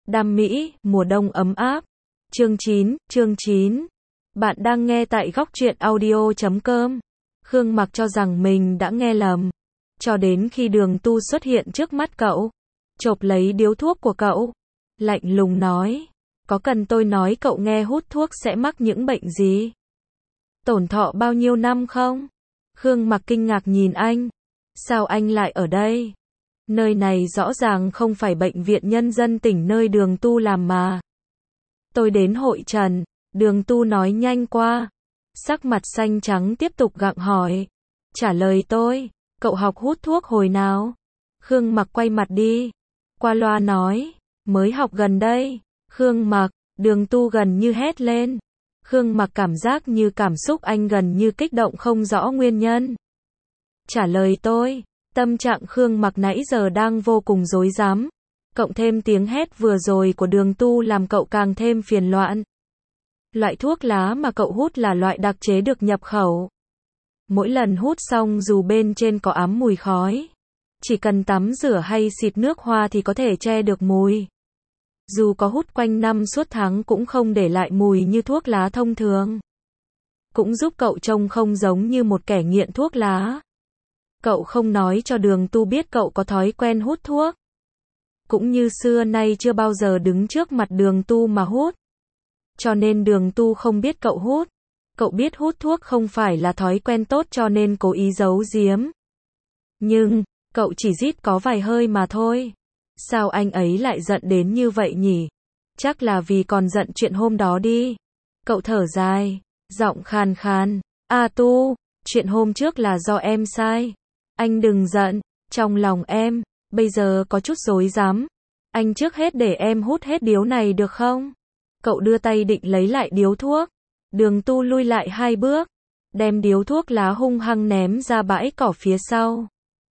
Đam mỹ, mùa đông ấm áp. Chương 9. Bạn đang nghe tại góc truyện audio.com. Khương Mặc cho rằng mình đã nghe lầm. Cho đến khi Đường Tu xuất hiện trước mắt cậu. Chộp lấy điếu thuốc của cậu. Lạnh lùng nói. Có cần tôi nói cậu nghe hút thuốc sẽ mắc những bệnh gì? Tổn thọ bao nhiêu năm không? Khương Mặc kinh ngạc nhìn anh. Sao anh lại ở đây? Nơi này rõ ràng không phải bệnh viện nhân dân tỉnh nơi Đường Tu làm mà. Tôi đến hội trần, Đường Tu nói nhanh qua. Sắc mặt xanh trắng tiếp tục gặng hỏi. Trả lời tôi, cậu học hút thuốc hồi nào? Khương Mặc quay mặt đi. Qua loa nói, mới học gần đây. Khương Mặc, Đường Tu gần như hét lên. Khương Mặc cảm giác như cảm xúc anh gần như kích động không rõ nguyên nhân. Trả lời tôi. Tâm trạng Khương Mặc nãy giờ đang vô cùng rối rắm. Cộng thêm tiếng hét vừa rồi của Đường Tu làm cậu càng thêm phiền loạn. Loại thuốc lá mà cậu hút là loại đặc chế được nhập khẩu. Mỗi lần hút xong dù bên trên có ám mùi khói, chỉ cần tắm rửa hay xịt nước hoa thì có thể che được mùi. Dù có hút quanh năm suốt tháng cũng không để lại mùi như thuốc lá thông thường. Cũng giúp cậu trông không giống như một kẻ nghiện thuốc lá. Cậu không nói cho Đường Tu biết cậu có thói quen hút thuốc. Cũng như xưa nay chưa bao giờ đứng trước mặt Đường Tu mà hút. Cho nên Đường Tu không biết cậu hút. Cậu biết hút thuốc không phải là thói quen tốt cho nên cố ý giấu giếm. Nhưng, cậu chỉ rít có vài hơi mà thôi. Sao anh ấy lại giận đến như vậy nhỉ? Chắc là vì còn giận chuyện hôm đó đi. Cậu thở dài, giọng khàn khàn. Tu, chuyện hôm trước là do em sai. Anh đừng giận, trong lòng em, bây giờ có chút rối rắm. Anh trước hết để em hút hết điếu này được không? Cậu đưa tay định lấy lại điếu thuốc. Đường Tu lui lại 2 bước, đem điếu thuốc lá hung hăng ném ra bãi cỏ phía sau.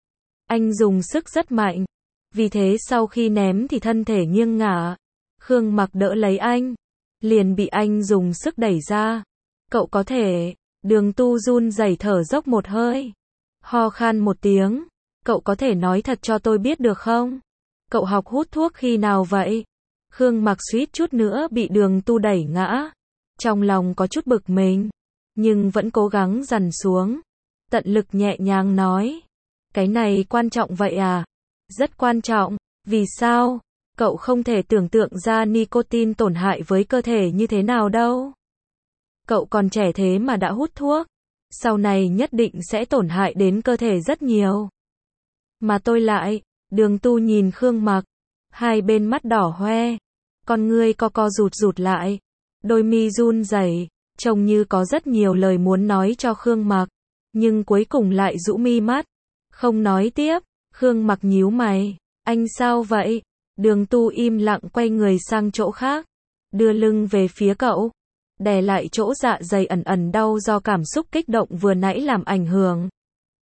Anh dùng sức rất mạnh, vì thế sau khi ném thì thân thể nghiêng ngả. Khương Mặc đỡ lấy anh, liền bị anh dùng sức đẩy ra. Cậu có thể, Đường Tu run rẩy thở dốc một hơi. Ho khan một tiếng, cậu có thể nói thật cho tôi biết được không? Cậu học hút thuốc khi nào vậy? Khương Mặc suýt chút nữa bị Đường Tu đẩy ngã. Trong lòng có chút bực mình, nhưng vẫn cố gắng dằn xuống. Tận lực nhẹ nhàng nói. Cái này quan trọng vậy à? Rất quan trọng. Vì sao? Cậu không thể tưởng tượng ra nicotine tổn hại với cơ thể như thế nào đâu. Cậu còn trẻ thế mà đã hút thuốc. Sau này nhất định sẽ tổn hại đến cơ thể rất nhiều. Mà tôi lại, Đường Tu nhìn Khương Mặc, hai bên mắt đỏ hoe, con ngươi co rụt lại, đôi mi run rẩy, trông như có rất nhiều lời muốn nói cho Khương Mặc, nhưng cuối cùng lại rũ mi mắt, không nói tiếp. Khương Mặc nhíu mày, anh sao vậy? Đường Tu im lặng quay người sang chỗ khác, đưa lưng về phía cậu, đè lại chỗ dạ dày ẩn ẩn đau do cảm xúc kích động vừa nãy làm ảnh hưởng.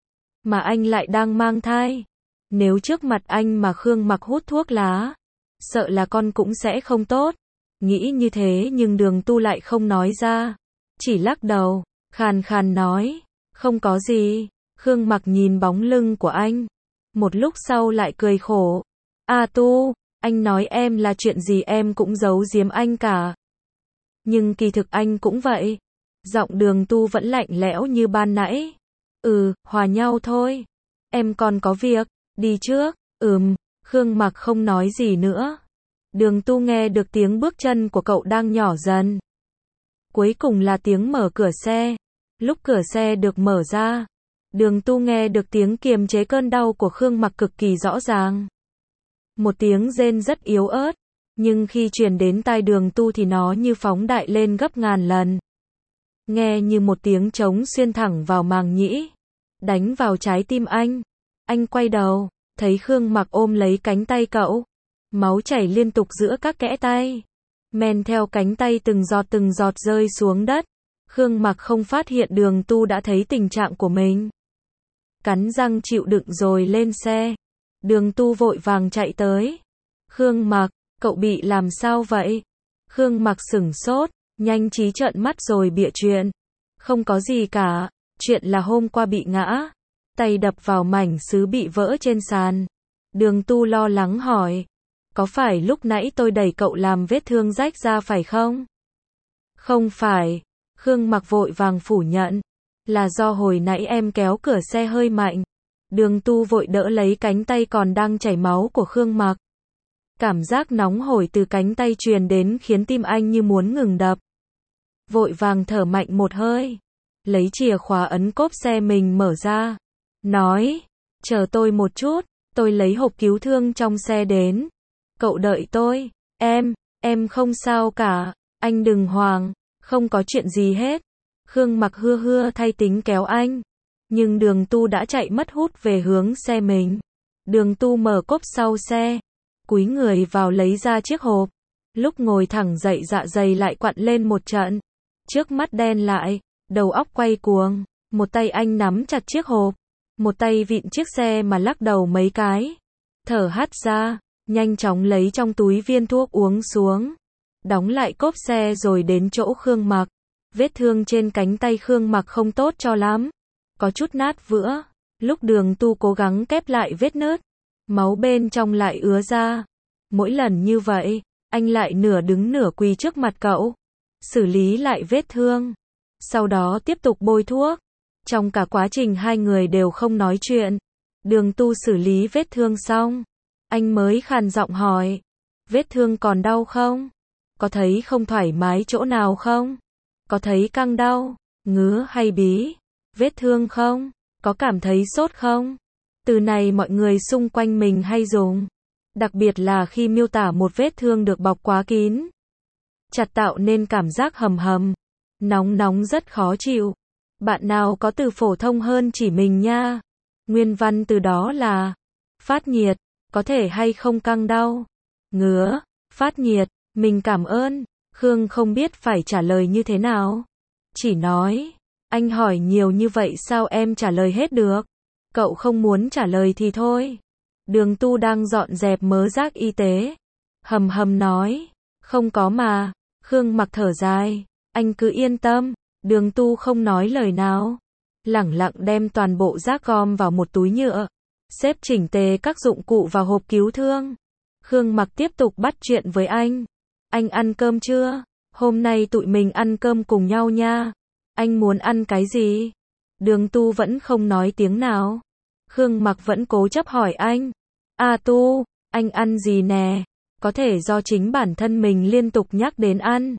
Mà anh lại đang mang thai. Nếu trước mặt anh mà Khương Mặc hút thuốc lá, sợ là con cũng sẽ không tốt. Nghĩ như thế nhưng Đường Tu lại không nói ra, chỉ lắc đầu, khàn khàn nói, không có gì. Khương Mặc nhìn bóng lưng của anh, một lúc sau lại cười khổ. Tu, anh nói em là chuyện gì em cũng giấu giếm anh cả. Nhưng kỳ thực anh cũng vậy. Giọng Đường Tu vẫn lạnh lẽo như ban nãy. Hòa nhau thôi. Em còn có việc, đi trước. Khương Mặc không nói gì nữa. Đường Tu nghe được tiếng bước chân của cậu đang nhỏ dần. Cuối cùng là tiếng mở cửa xe. Lúc cửa xe được mở ra, Đường Tu nghe được tiếng kiềm chế cơn đau của Khương Mặc cực kỳ rõ ràng. Một tiếng rên rất yếu ớt, nhưng khi truyền đến tai Đường Tu thì nó như phóng đại lên gấp ngàn lần. Nghe như một tiếng trống xuyên thẳng vào màng nhĩ, đánh vào trái tim anh. Anh quay đầu, thấy Khương Mặc ôm lấy cánh tay cậu. Máu chảy liên tục giữa các kẽ tay, men theo cánh tay từng giọt rơi xuống đất. Khương Mặc không phát hiện Đường Tu đã thấy tình trạng của mình. Cắn răng chịu đựng rồi lên xe. Đường Tu vội vàng chạy tới. Khương Mặc, cậu bị làm sao vậy? Khương Mặc sửng sốt, nhanh trí trợn mắt rồi bịa chuyện. Không có gì cả, chuyện là hôm qua bị ngã, tay đập vào mảnh sứ bị vỡ trên sàn. Đường Tu lo lắng hỏi. Có phải lúc nãy tôi đẩy cậu làm vết thương rách ra phải không? Không phải. Khương Mặc vội vàng phủ nhận. Là do hồi nãy em kéo cửa xe hơi mạnh. Đường Tu vội đỡ lấy cánh tay còn đang chảy máu của Khương Mặc. Cảm giác nóng hổi từ cánh tay truyền đến khiến tim anh như muốn ngừng đập. Vội vàng thở mạnh một hơi. Lấy chìa khóa ấn cốp xe mình mở ra. Nói, chờ tôi một chút, tôi lấy hộp cứu thương trong xe đến. Cậu đợi tôi, em không sao cả, anh đừng hoảng, không có chuyện gì hết. Khương Mặc hưa thay tính kéo anh. Nhưng Đường Tu đã chạy mất hút về hướng xe mình. Đường Tu mở cốp sau xe. Cúi người vào lấy ra chiếc hộp. Lúc ngồi thẳng dậy dạ dày lại quặn lên một trận. Trước mắt đen lại, đầu óc quay cuồng. Một tay anh nắm chặt chiếc hộp. Một tay vịn chiếc xe mà lắc đầu mấy cái. Thở hắt ra, nhanh chóng lấy trong túi viên thuốc uống xuống. Đóng lại cốp xe rồi đến chỗ Khương Mặc. Vết thương trên cánh tay Khương Mặc không tốt cho lắm. Có chút nát vữa. Lúc Đường Tu cố gắng kép lại vết nứt. Máu bên trong lại ứa ra. Mỗi lần như vậy, anh lại nửa đứng nửa quỳ trước mặt cậu. Xử lý lại vết thương. Sau đó tiếp tục bôi thuốc. Trong cả quá trình hai người đều không nói chuyện. Đường Tu xử lý vết thương xong. Anh mới khàn giọng hỏi. Vết thương còn đau không? Có thấy không thoải mái chỗ nào không? Có thấy căng đau, ngứa hay bí? Vết thương không? Có cảm thấy sốt không? Từ này mọi người xung quanh mình hay dùng. Đặc biệt là khi miêu tả một vết thương được bọc quá kín. Chặt tạo nên cảm giác hầm hầm. Nóng rất khó chịu. Bạn nào có từ phổ thông hơn chỉ mình nha. Nguyên văn từ đó là phát nhiệt, có thể hay không căng đau, ngứa, phát nhiệt, mình cảm ơn. Khương không biết phải trả lời như thế nào. Chỉ nói, anh hỏi nhiều như vậy sao em trả lời hết được. Cậu không muốn trả lời thì thôi. Đường Tu đang dọn dẹp mớ rác y tế. Hầm nói, không có mà. Khương Mặc thở dài, anh cứ yên tâm. Đường Tu không nói lời nào. Lẳng lặng đem toàn bộ rác gom vào một túi nhựa. Xếp chỉnh tề các dụng cụ vào hộp cứu thương. Khương Mặc tiếp tục bắt chuyện với anh. Anh ăn cơm chưa? Hôm nay tụi mình ăn cơm cùng nhau nha. Anh muốn ăn cái gì? Đường Tu vẫn không nói tiếng nào. Khương Mặc vẫn cố chấp hỏi anh. Tu, anh ăn gì nè? Có thể do chính bản thân mình liên tục nhắc đến ăn.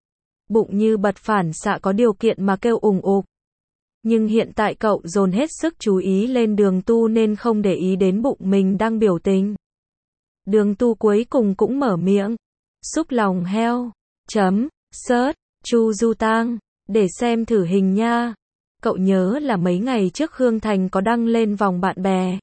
Bụng như bật phản xạ có điều kiện mà kêu ùng ục. Nhưng hiện tại cậu dồn hết sức chú ý lên Đường Tu nên không để ý đến bụng mình đang biểu tình. Đường Tu cuối cùng cũng mở miệng. Súp lòng heo. Search. Chu Du Tang. Để xem thử hình nha. Cậu nhớ là mấy ngày trước Khương Thành có đăng lên vòng bạn bè.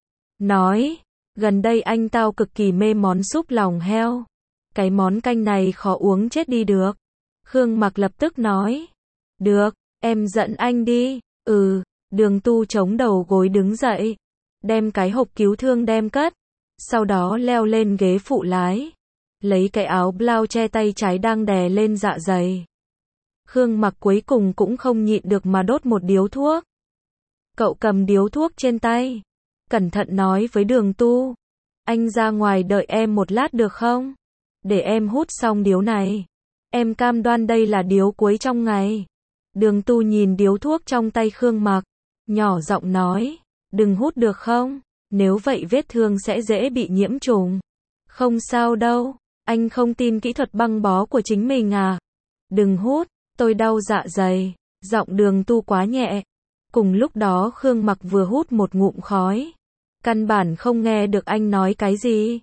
Nói. Gần đây anh tao cực kỳ mê món súp lòng heo. Cái món canh này khó uống chết đi được. Khương Mặc lập tức nói. Được, em dẫn anh đi. Đường Tu chống đầu gối đứng dậy. Đem cái hộp cứu thương đem cất. Sau đó leo lên ghế phụ lái. Lấy cái áo blau che tay trái đang đè lên dạ dày. Khương Mặc cuối cùng cũng không nhịn được mà đốt một điếu thuốc. Cậu cầm điếu thuốc trên tay. Cẩn thận nói với Đường Tu. Anh ra ngoài đợi em một lát được không? Để em hút xong điếu này. Em cam đoan đây là điếu cuối trong ngày. Đường Tu nhìn điếu thuốc trong tay Khương Mặc. Nhỏ giọng nói. Đừng hút được không? Nếu vậy vết thương sẽ dễ bị nhiễm trùng. Không sao đâu. Anh không tin kỹ thuật băng bó của chính mình à? Đừng hút. Tôi đau dạ dày. Giọng Đường Tu quá nhẹ. Cùng lúc đó Khương Mặc vừa hút một ngụm khói. Căn bản không nghe được anh nói cái gì.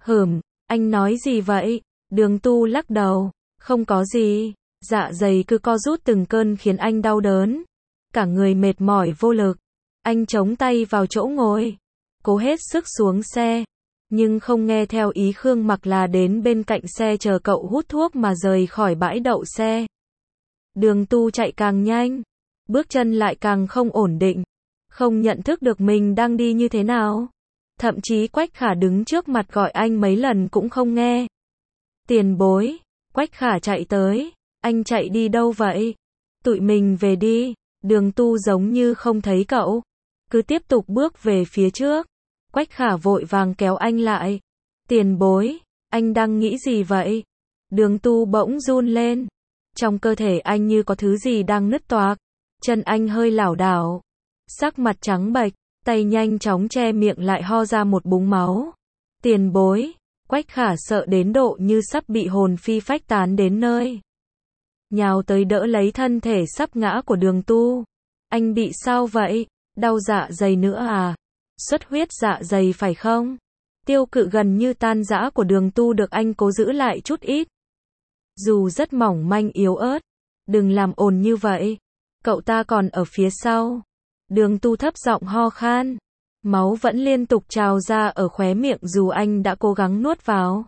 Anh nói gì vậy? Đường Tu lắc đầu. Không có gì. Dạ dày cứ co rút từng cơn khiến anh đau đớn. Cả người mệt mỏi vô lực. Anh chống tay vào chỗ ngồi. Cố hết sức xuống xe. Nhưng không nghe theo ý Khương Mặc là đến bên cạnh xe chờ cậu hút thuốc mà rời khỏi bãi đậu xe. Đường Tu chạy càng nhanh. Bước chân lại càng không ổn định. Không nhận thức được mình đang đi như thế nào. Thậm chí Quách Khả đứng trước mặt gọi anh mấy lần cũng không nghe. Tiền bối. Quách Khả chạy tới. Anh chạy đi đâu vậy? Tụi mình về đi. Đường Tu giống như không thấy cậu. Cứ tiếp tục bước về phía trước. Quách Khả vội vàng kéo anh lại. Tiền bối, anh đang nghĩ gì vậy? Đường Tu bỗng run lên. Trong cơ thể anh như có thứ gì đang nứt toạc. Chân anh hơi lảo đảo. Sắc mặt trắng bệch, tay nhanh chóng che miệng lại ho ra một búng máu. Tiền bối, Quách Khả sợ đến độ như sắp bị hồn phi phách tán đến nơi. Nhào tới đỡ lấy thân thể sắp ngã của Đường Tu. Anh bị sao vậy? Đau dạ dày nữa à? Xuất huyết dạ dày phải không? Tiêu Cự gần như tan rã của Đường Tu được anh cố giữ lại chút ít. Dù rất mỏng manh yếu ớt. Đừng làm ồn như vậy. Cậu ta còn ở phía sau. Đường Tu thấp giọng ho khan. Máu vẫn liên tục trào ra ở khóe miệng dù anh đã cố gắng nuốt vào.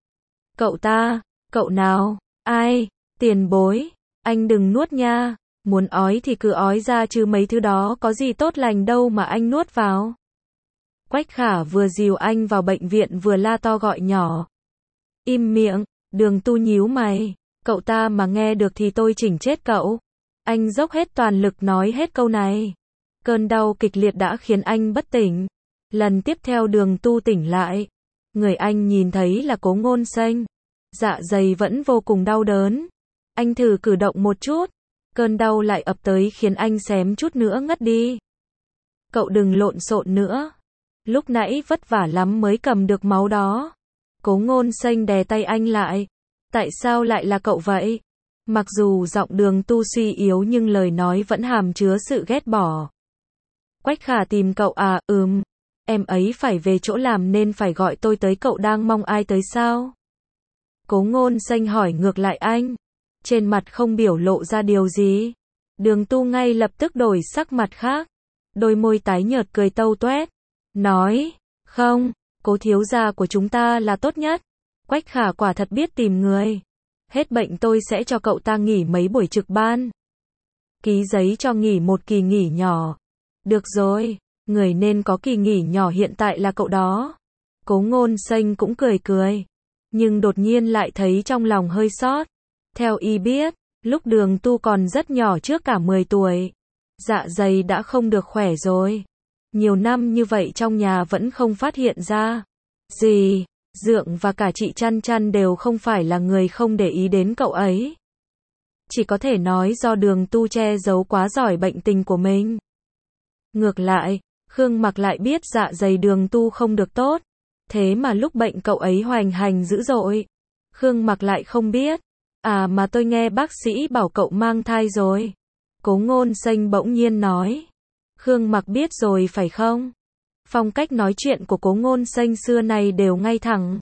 Cậu nào? Ai? Tiền bối. Anh đừng nuốt nha. Muốn ói thì cứ ói ra chứ mấy thứ đó có gì tốt lành đâu mà anh nuốt vào. Quách Khả vừa dìu anh vào bệnh viện vừa la to gọi nhỏ. Im miệng, Đường Tu nhíu mày. Cậu ta mà nghe được thì tôi chỉnh chết cậu. Anh dốc hết toàn lực nói hết câu này. Cơn đau kịch liệt đã khiến anh bất tỉnh. Lần tiếp theo Đường Tu tỉnh lại. Người anh nhìn thấy là Cố Ngôn Xanh. Dạ dày vẫn vô cùng đau đớn. Anh thử cử động một chút. Cơn đau lại ập tới khiến anh xém chút nữa ngất đi. Cậu đừng lộn xộn nữa. Lúc nãy vất vả lắm mới cầm được máu đó. Cố Ngôn Xanh đè tay anh lại. Tại sao lại là cậu vậy? Mặc dù giọng Đường Tu suy yếu nhưng lời nói vẫn hàm chứa sự ghét bỏ. Quách Khả tìm cậu à? Em ấy phải về chỗ làm nên phải gọi tôi tới, cậu đang mong ai tới sao? Cố Ngôn Xanh hỏi ngược lại anh. Trên mặt không biểu lộ ra điều gì. Đường Tu ngay lập tức đổi sắc mặt khác. Đôi môi tái nhợt cười tâu toét. Nói, không, Cố thiếu gia của chúng ta là tốt nhất. Quách Khả quả thật biết tìm người. Hết bệnh tôi sẽ cho cậu ta nghỉ mấy buổi trực ban. Ký giấy cho nghỉ một kỳ nghỉ nhỏ. Được rồi, người nên có kỳ nghỉ nhỏ hiện tại là cậu đó. Cố Ngôn Xanh cũng cười cười. Nhưng đột nhiên lại thấy trong lòng hơi xót. Theo y biết, lúc Đường Tu còn rất nhỏ trước cả 10 tuổi. Dạ dày đã không được khỏe rồi. Nhiều năm như vậy trong nhà vẫn không phát hiện ra. Gì, Dượng và cả chị Chăn Chăn đều không phải là người không để ý đến cậu ấy. Chỉ có thể nói do Đường Tu che giấu quá giỏi bệnh tình của mình. Ngược lại, Khương Mặc lại biết dạ dày Đường Tu không được tốt. Thế mà lúc bệnh cậu ấy hoành hành dữ dội. Khương Mặc lại không biết. À mà tôi nghe bác sĩ bảo cậu mang thai rồi. Cố Ngôn Xanh bỗng nhiên nói. Khương Mặc biết rồi phải không? Phong cách nói chuyện của Cố Ngôn Xanh xưa này đều ngay thẳng.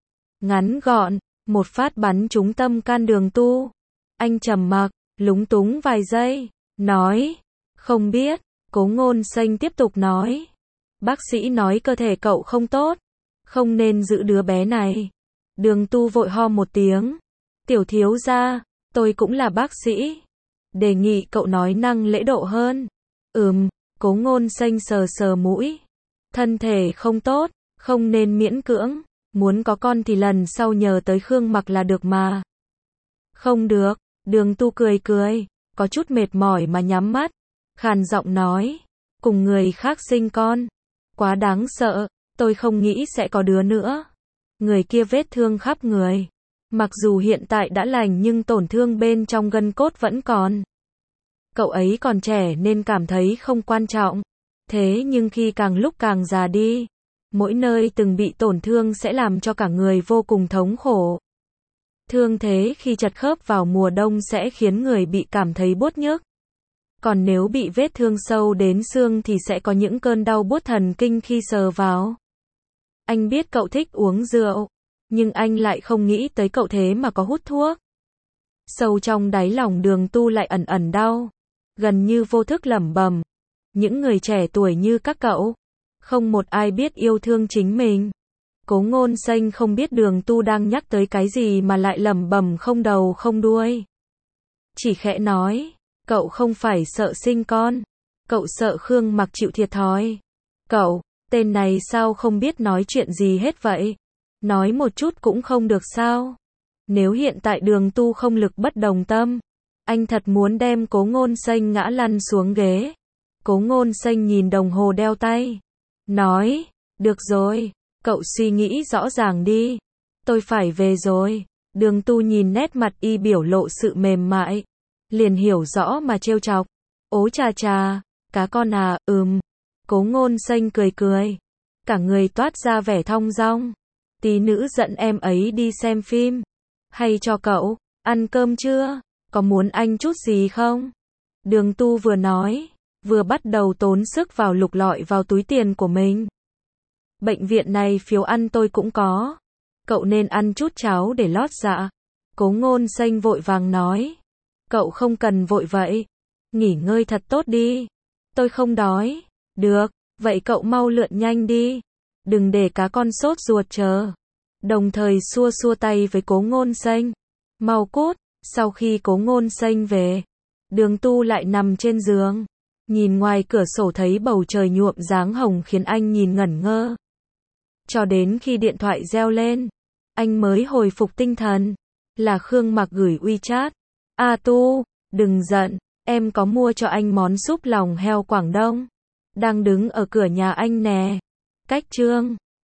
Ngắn gọn, một phát bắn trúng tâm can Đường Tu. Anh trầm mặc, lúng túng vài giây, nói. Không biết. Cố Ngôn Xanh tiếp tục nói. Bác sĩ nói cơ thể cậu không tốt. Không nên giữ đứa bé này. Đường Tu vội ho một tiếng. Tiểu thiếu gia, tôi cũng là bác sĩ. Đề nghị cậu nói năng lễ độ hơn. Cố Ngôn Xanh sờ sờ mũi. Thân thể không tốt, không nên miễn cưỡng. Muốn có con thì lần sau nhờ tới Khương Mặc là được mà. Không được, Đường Tu cười cười, có chút mệt mỏi mà nhắm mắt. Khàn giọng nói, cùng người khác sinh con. Quá đáng sợ, tôi không nghĩ sẽ có đứa nữa. Người kia vết thương khắp người. Mặc dù hiện tại đã lành nhưng tổn thương bên trong gân cốt vẫn còn. Cậu ấy còn trẻ nên cảm thấy không quan trọng. Thế nhưng khi càng lúc càng già đi, mỗi nơi từng bị tổn thương sẽ làm cho cả người vô cùng thống khổ. Thương thế khi chật khớp vào mùa đông sẽ khiến người bị cảm thấy buốt nhức. Còn nếu bị vết thương sâu đến xương thì sẽ có những cơn đau buốt thần kinh khi sờ vào. Anh biết cậu thích uống rượu, nhưng anh lại không nghĩ tới cậu thế mà có hút thuốc. Sâu trong đáy lòng Đường Tu lại ẩn ẩn đau, gần như vô thức lẩm bẩm. Những người trẻ tuổi như các cậu, không một ai biết yêu thương chính mình. Cố Ngôn Xanh không biết Đường Tu đang nhắc tới cái gì mà lại lẩm bẩm không đầu không đuôi. Chỉ khẽ nói, cậu không phải sợ sinh con, cậu sợ Khương Mặc chịu thiệt thòi. Cậu, tên này sao không biết nói chuyện gì hết vậy? Nói một chút cũng không được sao? Nếu hiện tại Đường Tu không lực bất đồng tâm, anh thật muốn đem Cố Ngôn Xanh ngã lăn xuống ghế. Cố Ngôn Xanh nhìn đồng hồ đeo tay, nói, được rồi, Cậu suy nghĩ rõ ràng đi. Tôi phải về rồi. Đường Tu nhìn nét mặt y biểu lộ sự mềm mại. Liền hiểu rõ mà trêu chọc. Ố chà chà, cá con à, Cố Ngôn Xanh cười cười. Cả người toát ra vẻ thong dong. Tí nữ dẫn em ấy đi xem phim. Hay cho cậu, ăn cơm chưa? Có muốn anh chút gì không? Đường Tu vừa nói, vừa bắt đầu tốn sức vào lục lọi vào túi tiền của mình. Bệnh viện này phiếu ăn tôi cũng có. Cậu nên ăn chút cháo để lót dạ. Cố Ngôn Xanh vội vàng nói. Cậu không cần vội vậy. Nghỉ ngơi thật tốt đi. Tôi không đói. Được, vậy cậu mau lượn nhanh đi. Đừng để cá con sốt ruột chờ. Đồng thời xua xua tay với Cố Ngôn Xanh. Mau cút. Sau khi Cố Ngôn Xanh về, Đường Tu lại nằm trên giường. Nhìn ngoài cửa sổ thấy bầu trời nhuộm dáng hồng khiến anh nhìn ngẩn ngơ. Cho đến khi điện thoại reo lên, anh mới hồi phục tinh thần. Là Khương Mặc gửi WeChat. Tu, đừng giận, em có mua cho anh món súp lòng heo Quảng Đông. Đang đứng ở cửa nhà anh nè. Cách Trương